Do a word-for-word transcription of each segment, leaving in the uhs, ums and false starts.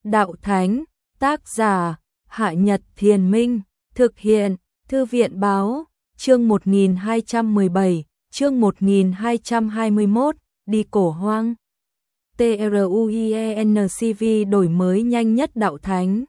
Đạo Thánh, tác giả, Hạ Nhật Thiền Minh, thực hiện, Thư viện Báo, chương một nghìn hai trăm mười bảy, chương một nghìn hai trăm hai mươi mốt, đi cổ hoang. TRUIENCV đổi mới nhanh nhất Đạo Thánh.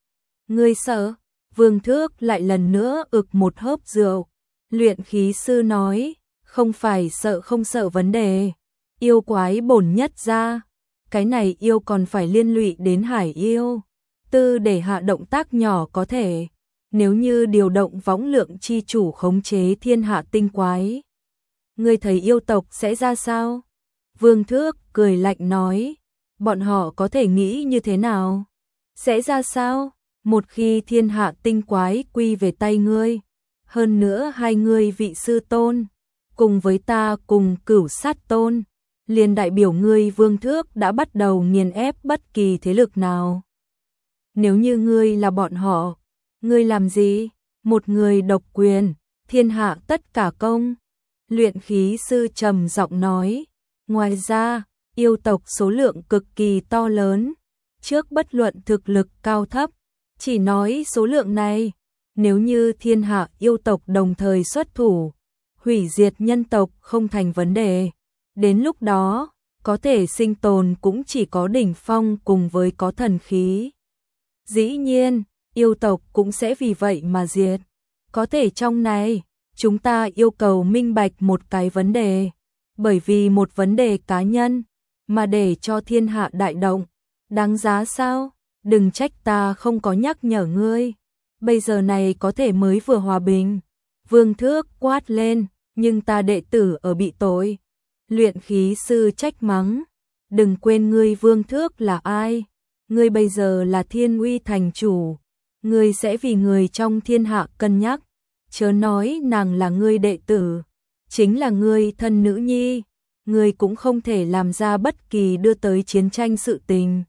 Ngươi sợ? Vương Thước lại lần nữa ực một hớp rượu. Luyện khí sư nói, không phải sợ không sợ vấn đề. Yêu quái bổn nhất ra. Cái này yêu còn phải liên lụy đến hải yêu. Tư để hạ động tác nhỏ có thể. Nếu như điều động võng lượng chi chủ khống chế thiên hạ tinh quái. Ngươi thấy yêu tộc sẽ ra sao? Vương Thước cười lạnh nói. Bọn họ có thể nghĩ như thế nào? Sẽ ra sao? Một khi thiên hạ tinh quái quy về tay ngươi. Hơn nữa hai ngươi vị sư tôn. Cùng với ta cùng cửu sát tôn. Liền đại biểu ngươi Vương Thước đã bắt đầu nghiền ép bất kỳ thế lực nào. Nếu như ngươi là bọn họ, ngươi làm gì? Một người độc quyền, thiên hạ tất cả công. Luyện khí sư trầm giọng nói. Ngoài ra, yêu tộc số lượng cực kỳ to lớn. Trước bất luận thực lực cao thấp, chỉ nói số lượng này. Nếu như thiên hạ yêu tộc đồng thời xuất thủ, hủy diệt nhân tộc không thành vấn đề. Đến lúc đó, có thể sinh tồn cũng chỉ có đỉnh phong cùng với có thần khí. Dĩ nhiên, yêu tộc cũng sẽ vì vậy mà diệt. Có thể trong này, chúng ta yêu cầu minh bạch một cái vấn đề. Bởi vì một vấn đề cá nhân, mà để cho thiên hạ đại động. Đáng giá sao? Đừng trách ta không có nhắc nhở ngươi. Bây giờ này có thể mới vừa hòa bình. Vương Thước quát lên, nhưng ta đệ tử ở bị tội. Luyện khí sư trách mắng. Đừng quên ngươi Vương Thước là ai. Ngươi bây giờ là Thiên Uy thành chủ. Ngươi sẽ vì người trong thiên hạ cân nhắc. Chớ nói nàng là ngươi đệ tử. Chính là ngươi thân nữ nhi. Ngươi cũng không thể làm ra bất kỳ đưa tới chiến tranh sự tình.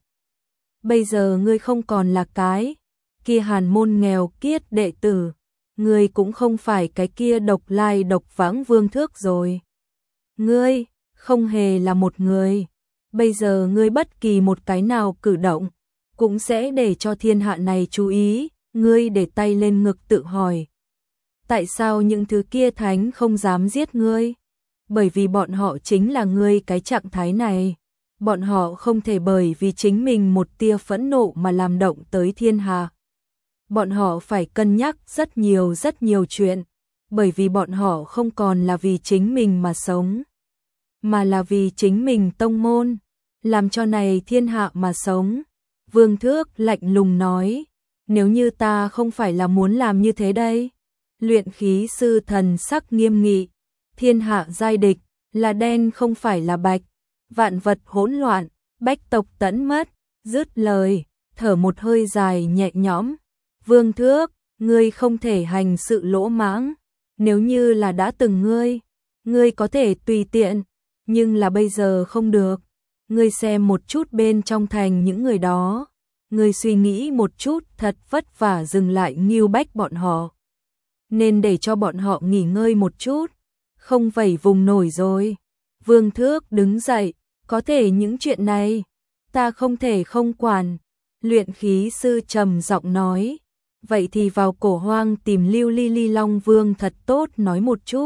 Bây giờ ngươi không còn là cái kia hàn môn nghèo kiết đệ tử. Ngươi cũng không phải cái kia độc lai độc vãng Vương Thước rồi. Ngươi không hề là một người. Bây giờ ngươi bất kỳ một cái nào cử động cũng sẽ để cho thiên hạ này chú ý. Ngươi để tay lên ngực tự hỏi. Tại sao những thứ kia thánh không dám giết ngươi? Bởi vì bọn họ chính là ngươi cái trạng thái này. Bọn họ không thể bởi vì chính mình một tia phẫn nộ mà làm động tới thiên hạ. Bọn họ phải cân nhắc rất nhiều rất nhiều chuyện. Bởi vì bọn họ không còn là vì chính mình mà sống. Mà là vì chính mình tông môn. Làm cho này thiên hạ mà sống. Vương Thước lạnh lùng nói. Nếu như ta không phải là muốn làm như thế đây. Luyện khí sư thần sắc nghiêm nghị. Thiên hạ giai địch, là đen không phải là bạch. Vạn vật hỗn loạn, bách tộc tẫn mất. Dứt lời, thở một hơi dài nhẹ nhõm. Vương Thước, ngươi không thể hành sự lỗ mãng. Nếu như là đã từng ngươi, ngươi có thể tùy tiện. Nhưng là bây giờ không được. Ngươi xem một chút bên trong thành những người đó. Ngươi suy nghĩ một chút thật vất vả dừng lại nghêu bách bọn họ. Nên để cho bọn họ nghỉ ngơi một chút. Không vẩy vùng nổi rồi. Vương Thước đứng dậy. Có thể những chuyện này, ta không thể không quản. Luyện khí sư trầm giọng nói. Vậy thì vào cổ hoang tìm Lưu Ly Ly Long Vương thật tốt nói một chút.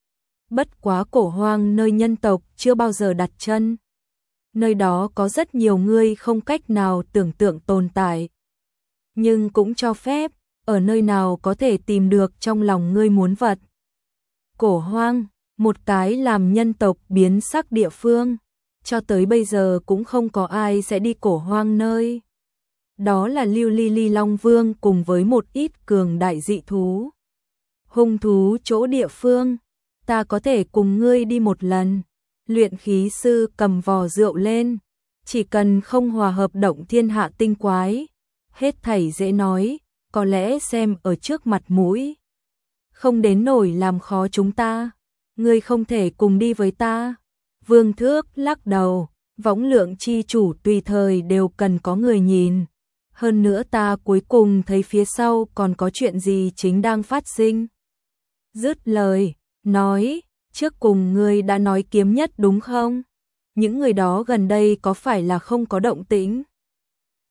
Bất quá cổ hoang nơi nhân tộc chưa bao giờ đặt chân. Nơi đó có rất nhiều người không cách nào tưởng tượng tồn tại. Nhưng cũng cho phép, ở nơi nào có thể tìm được trong lòng ngươi muốn vật. Cổ hoang, một cái làm nhân tộc biến sắc địa phương. Cho tới bây giờ cũng không có ai sẽ đi cổ hoang nơi. Đó là Lưu Ly Ly Long Vương cùng với một ít cường đại dị thú. Hung thú chỗ địa phương, ta có thể cùng ngươi đi một lần. Luyện khí sư cầm vò rượu lên. Chỉ cần không hòa hợp động thiên hạ tinh quái. Hết thảy dễ nói, có lẽ xem ở trước mặt mũi. Không đến nổi làm khó chúng ta. Ngươi không thể cùng đi với ta. Vương Thước lắc đầu. Võng lượng chi chủ tùy thời đều cần có người nhìn. Hơn nữa ta cuối cùng thấy phía sau còn có chuyện gì chính đang phát sinh. Dứt lời, nói, trước cùng ngươi đã nói kiếm nhất đúng không? Những người đó gần đây có phải là không có động tĩnh?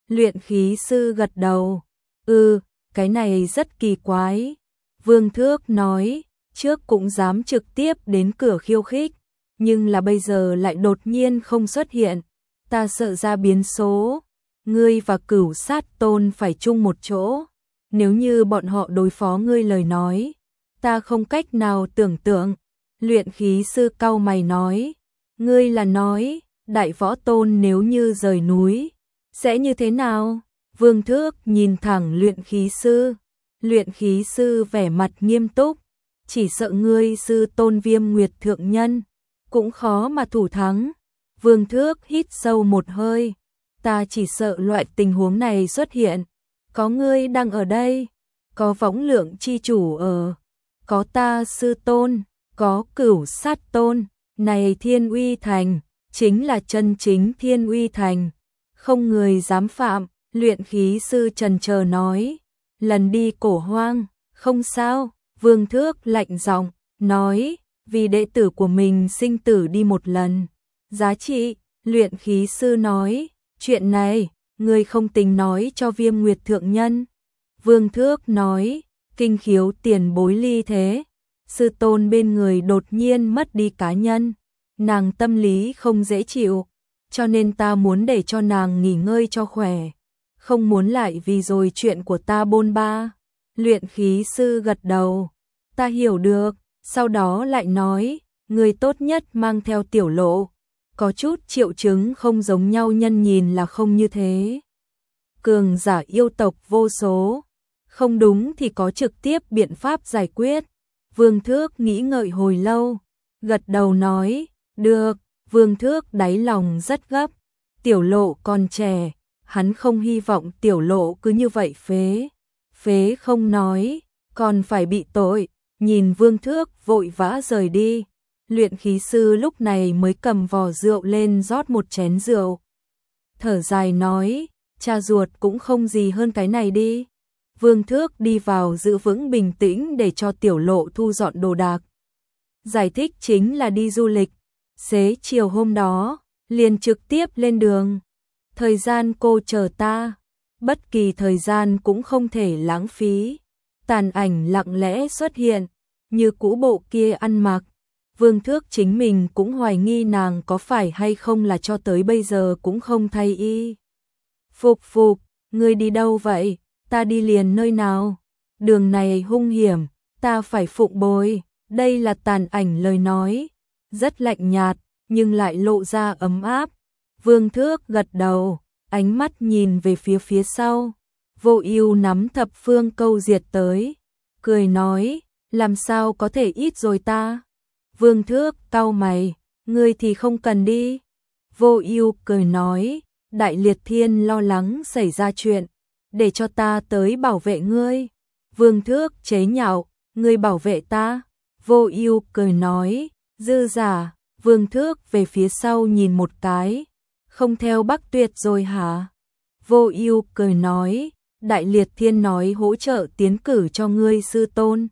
Luyện khí sư gật đầu. Ừ, cái này rất kỳ quái. Vương Thước nói, trước cũng dám trực tiếp đến cửa khiêu khích, nhưng là bây giờ lại đột nhiên không xuất hiện. Ta sợ ra biến số. Ngươi và Cửu Sát Tôn phải chung một chỗ. Nếu như bọn họ đối phó ngươi lời nói, ta không cách nào tưởng tượng. Luyện khí sư cau mày nói, ngươi là nói, Đại Võ Tôn nếu như rời núi, sẽ như thế nào? Vương Thước nhìn thẳng luyện khí sư. Luyện khí sư vẻ mặt nghiêm túc, chỉ sợ ngươi sư tôn Viêm Nguyệt thượng nhân, cũng khó mà thủ thắng. Vương Thước hít sâu một hơi, ta chỉ sợ loại tình huống này xuất hiện. Có ngươi đang ở đây, có Võng Lượng chi chủ ở, có ta sư tôn, có Cửu Sát Tôn, này Thiên Uy Thành, chính là chân chính Thiên Uy Thành, không người dám phạm. Luyện khí sư trần chờ nói, lần đi Cổ Hoang, không sao. Vương Thước lạnh giọng nói, vì đệ tử của mình sinh tử đi một lần, giá trị. Luyện khí sư nói, chuyện này, ngươi không tính nói cho Viêm Nguyệt thượng nhân. Vương Thước nói, Kinh Khiếu tiền bối ly thế, sư tôn bên người đột nhiên mất đi cá nhân, nàng tâm lý không dễ chịu, cho nên ta muốn để cho nàng nghỉ ngơi cho khỏe, không muốn lại vì rồi chuyện của ta bôn ba. Luyện khí sư gật đầu, ta hiểu được, sau đó lại nói, người tốt nhất mang theo Tiểu Lộ, có chút triệu chứng không giống nhau, nhân nhìn là không như thế. Cường giả yêu tộc vô số, không đúng thì có trực tiếp biện pháp giải quyết. Vương Thước nghĩ ngợi hồi lâu, gật đầu nói, được. Vương Thước đáy lòng rất gấp, Tiểu Lộ còn trẻ, hắn không hy vọng Tiểu Lộ cứ như vậy phế, phế không nói, còn phải bị tội. Nhìn Vương Thước vội vã rời đi, luyện khí sư lúc này mới cầm vò rượu lên rót một chén rượu. Thở dài nói, cha ruột cũng không gì hơn cái này đi. Vương Thước đi vào giữ vững bình tĩnh để cho Tiểu Lộ thu dọn đồ đạc. Giải thích chính là đi du lịch, xế chiều hôm đó, liền trực tiếp lên đường. Thời gian cô chờ ta, bất kỳ thời gian cũng không thể lãng phí. Tàn ảnh lặng lẽ xuất hiện, như cũ bộ kia ăn mặc. Vương Thước chính mình cũng hoài nghi nàng có phải hay không là cho tới bây giờ cũng không thay y. Phục phục, ngươi đi đâu vậy? Ta đi liền nơi nào? Đường này hung hiểm, ta phải phụng bồi. Đây là Tàn ảnh lời nói, rất lạnh nhạt, nhưng lại lộ ra ấm áp. Vương Thước gật đầu, ánh mắt nhìn về phía phía sau. Vô Ưu nắm thập phương câu diệt tới, cười nói, làm sao có thể ít rồi ta? Vương Thước cau mày, ngươi thì không cần đi. Vô Ưu cười nói, Đại Liệt Thiên lo lắng xảy ra chuyện, để cho ta tới bảo vệ ngươi. Vương Thước chế nhạo, ngươi bảo vệ ta? Vô Ưu cười nói, dư giả. Vương Thước về phía sau nhìn một cái, không theo Bắc Tuyệt rồi hả? Vô Ưu cười nói, Đại Liệt Thiên nói hỗ trợ tiến cử cho ngươi sư tôn,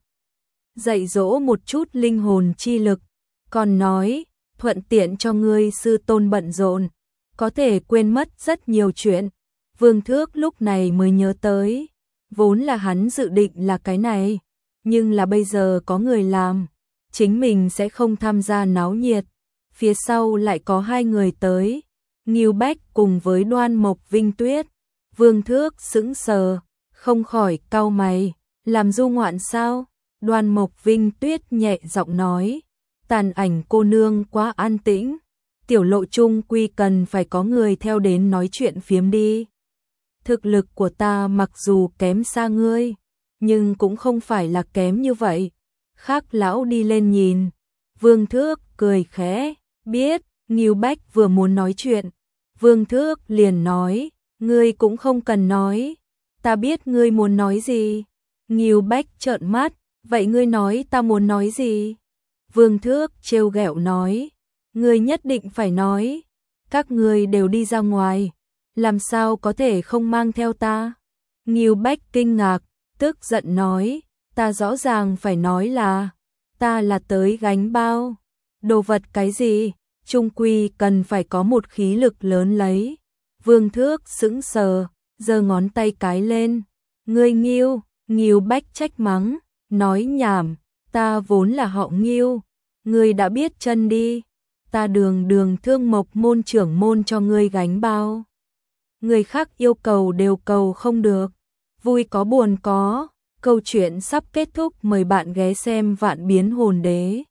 dạy dỗ một chút linh hồn chi lực, còn nói, thuận tiện cho ngươi sư tôn bận rộn, có thể quên mất rất nhiều chuyện. Vương Thước lúc này mới nhớ tới, vốn là hắn dự định là cái này, nhưng là bây giờ có người làm, chính mình sẽ không tham gia náo nhiệt. Phía sau lại có hai người tới, Ngưu Bách cùng với Đoan Mộc Vinh Tuyết. Vương Thước sững sờ, không khỏi cau mày, làm du ngoạn sao? Đoan Mộc Vinh Tuyết nhẹ giọng nói, Tàn ảnh cô nương quá an tĩnh, Tiểu Lộ chung quy cần phải có người theo đến nói chuyện phiếm đi. Thực lực của ta mặc dù kém xa ngươi, nhưng cũng không phải là kém như vậy. Khác lão đi lên nhìn. Vương Thước cười khẽ, biết. Ngưu Bách vừa muốn nói chuyện, Vương Thước liền nói, ngươi cũng không cần nói, ta biết ngươi muốn nói gì. Ngưu Bách trợn mắt, vậy ngươi nói ta muốn nói gì? Vương Thước trêu ghẹo nói, ngươi nhất định phải nói, các ngươi đều đi ra ngoài, làm sao có thể không mang theo ta? Ngưu Bách kinh ngạc, tức giận nói, ta rõ ràng phải nói là, ta là tới gánh bao, đồ vật cái gì, chung quy cần phải có một khí lực lớn lấy. Vương Thước sững sờ, giơ ngón tay cái lên. Ngươi Nghiêu, Nghiêu Bách trách mắng, nói nhảm, ta vốn là họ Nghiêu, ngươi đã biết chân đi, ta đường đường Thương Mộc môn trưởng môn cho ngươi gánh bao. Người khác yêu cầu đều cầu không được, vui có buồn có, câu chuyện sắp kết thúc, mời bạn ghé xem Vạn Biến Hồn Đế.